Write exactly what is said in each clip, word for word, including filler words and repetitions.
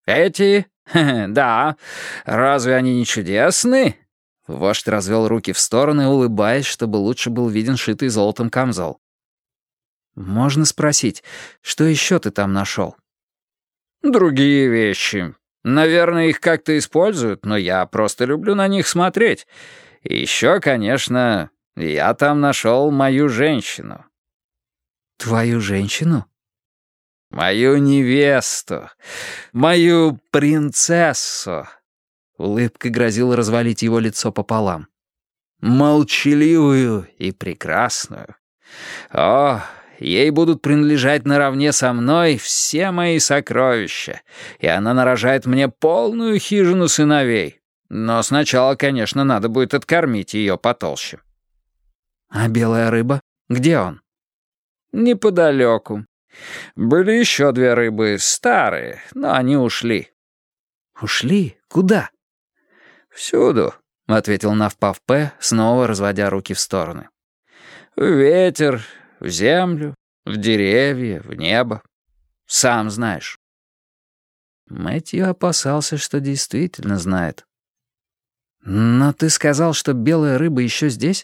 Эти? Да. Разве они не чудесны?» Вождь развел руки в стороны, улыбаясь, чтобы лучше был виден шитый золотом камзол. «Можно спросить, что еще ты там нашел?» «Другие вещи. Наверное, их как-то используют, но я просто люблю на них смотреть. И еще, конечно, я там нашел мою женщину». «Твою женщину?» «Мою невесту, мою принцессу». Улыбка грозила развалить его лицо пополам. «Молчаливую и прекрасную. О, ей будут принадлежать наравне со мной все мои сокровища, и она нарожает мне полную хижину сыновей. Но сначала, конечно, надо будет откормить ее потолще». «А белая рыба? Где он?» «Неподалеку. Были еще две рыбы, старые, но они ушли». «Ушли? Куда?» «Всюду», — ответил Навпав-П, снова разводя руки в стороны. «В ветер, в землю, в деревья, в небо. Сам знаешь». Мэтью опасался, что действительно знает. «Но ты сказал, что белая рыба еще здесь?»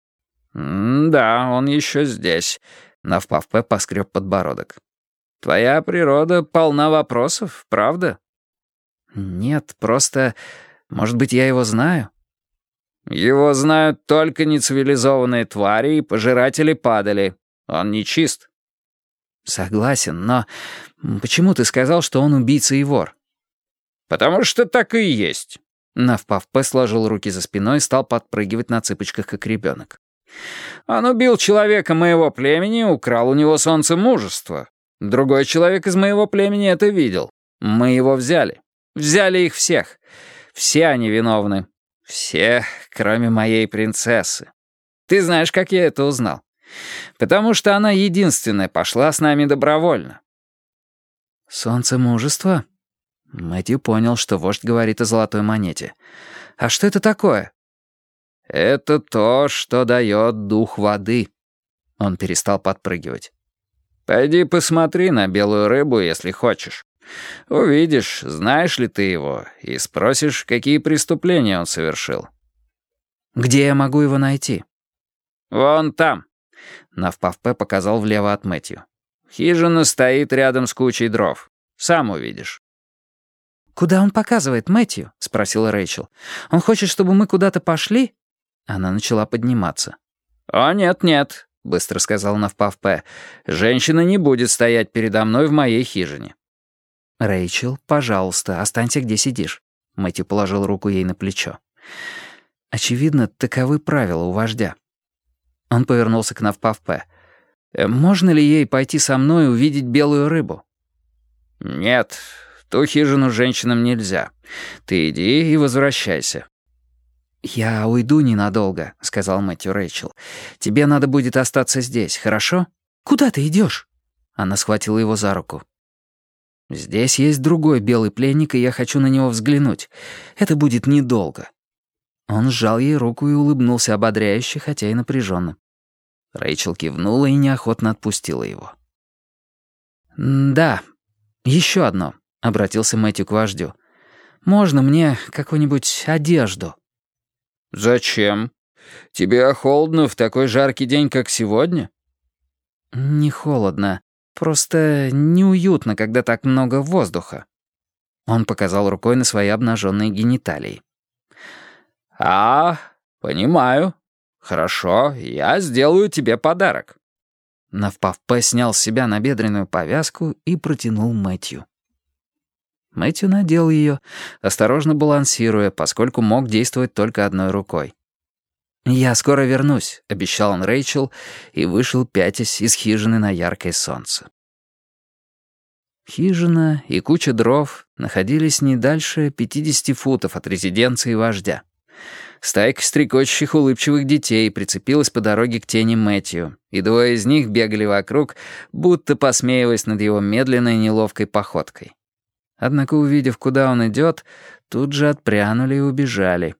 «Да, он еще здесь», — Навпав-П поскреб подбородок. «Твоя природа полна вопросов, правда?» «Нет, просто... Может быть, я его знаю?» «Его знают только нецивилизованные твари и пожиратели падали. Он нечист». «Согласен, но почему ты сказал, что он убийца и вор?» «Потому что так и есть». Навпав-П сложил руки за спиной и стал подпрыгивать на цыпочках, как ребенок. «Он убил человека моего племени, украл у него солнце мужества. Другой человек из моего племени это видел. Мы его взяли. Взяли их всех. Все они виновны. Все, кроме моей принцессы. Ты знаешь, как я это узнал? Потому что она единственная пошла с нами добровольно». «Солнце мужества?» Мэтью понял, что вождь говорит о золотой монете. «А что это такое?» «Это то, что дает дух воды». Он перестал подпрыгивать. «Пойди посмотри на белую рыбу, если хочешь. Увидишь, знаешь ли ты его, и спросишь, какие преступления он совершил». «Где я могу его найти?» «Вон там», — Навпав-П показал влево от Мэтью. «Хижина стоит рядом с кучей дров. Сам увидишь». «Куда он показывает, Мэтью?» — спросила Рэйчел. «Он хочет, чтобы мы куда-то пошли?» Она начала подниматься. «О, нет-нет», — быстро сказал Навпав-П. «Женщина не будет стоять передо мной в моей хижине». «Рэйчел, пожалуйста, останься, где сидишь». Мэтью положил руку ей на плечо. «Очевидно, таковы правила у вождя». Он повернулся к Навпав-П. «Можно ли ей пойти со мной и увидеть белую рыбу?» «Нет, в ту хижину женщинам нельзя. Ты иди и возвращайся». «Я уйду ненадолго», — сказал Мэтью Рэйчел. «Тебе надо будет остаться здесь, хорошо?» «Куда ты идешь?» Она схватила его за руку. «Здесь есть другой белый пленник, и я хочу на него взглянуть. Это будет недолго». Он сжал ей руку и улыбнулся ободряюще, хотя и напряженно. Рэйчел кивнула и неохотно отпустила его. «Да, еще одно», — обратился Мэтью к вождю. «Можно мне какую-нибудь одежду?» «Зачем? Тебе холодно в такой жаркий день, как сегодня?» «Не холодно. Просто неуютно, когда так много воздуха». Он показал рукой на свои обнаженные гениталии. «А, понимаю. Хорошо, я сделаю тебе подарок». Навпав-П снял с себя набедренную повязку и протянул Мэтью. Мэтью надел ее, осторожно балансируя, поскольку мог действовать только одной рукой. «Я скоро вернусь», — обещал он Рэйчел, и вышел, пятясь из хижины на яркое солнце. Хижина и куча дров находились не дальше пятидесяти футов от резиденции вождя. Стайка стрекочущих улыбчивых детей прицепилась по дороге к тени Мэтью, и двое из них бегали вокруг, будто посмеиваясь над его медленной неловкой походкой. Однако, увидев, куда он идет, тут же отпрянули и убежали.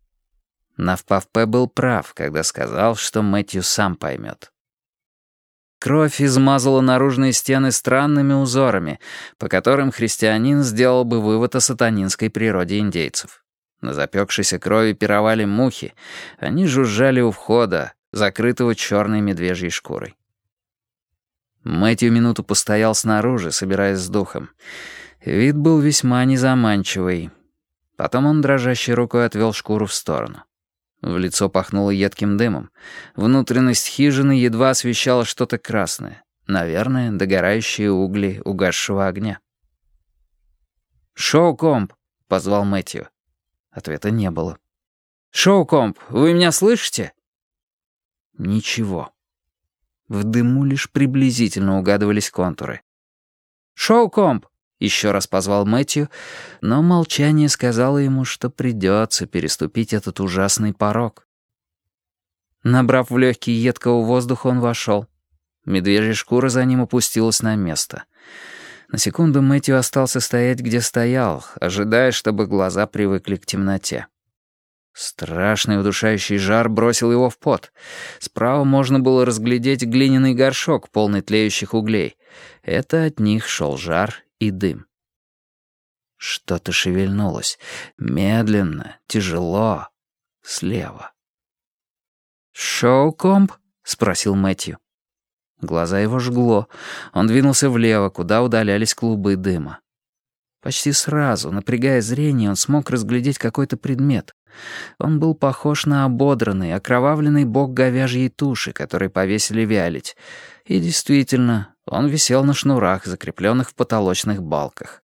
Навпав-П был прав, когда сказал, что Мэтью сам поймет. Кровь измазала наружные стены странными узорами, по которым христианин сделал бы вывод о сатанинской природе индейцев. На запекшейся крови пировали мухи, они жужжали у входа, закрытого черной медвежьей шкурой. Мэтью минуту постоял снаружи, собираясь с духом. Вид был весьма незаманчивый. Потом он дрожащей рукой отвел шкуру в сторону. В лицо пахнуло едким дымом. Внутренность хижины едва освещала что-то красное. Наверное, догорающие угли угасшего огня. «Шоу-комп!» — позвал Мэтью. Ответа не было. «Шоу-комп, вы меня слышите?» Ничего. В дыму лишь приблизительно угадывались контуры. «Шоу-комп!» — еще раз позвал Мэтью, но молчание сказало ему, что придется переступить этот ужасный порог. Набрав в легкие едкого воздуха, он вошел. Медвежья шкура за ним опустилась на место. На секунду Мэтью остался стоять, где стоял, ожидая, чтобы глаза привыкли к темноте. Страшный удушающий жар бросил его в пот. Справа можно было разглядеть глиняный горшок, полный тлеющих углей. Это от них шел жар и дым. Что-то шевельнулось. Медленно, тяжело. Слева. «Шоу-комп?» — спросил Мэтью. Глаза его жгло. Он двинулся влево, куда удалялись клубы дыма. Почти сразу, напрягая зрение, он смог разглядеть какой-то предмет. Он был похож на ободранный, окровавленный бок говяжьей туши, который повесили вялить. И действительно, он висел на шнурах, закрепленных в потолочных балках.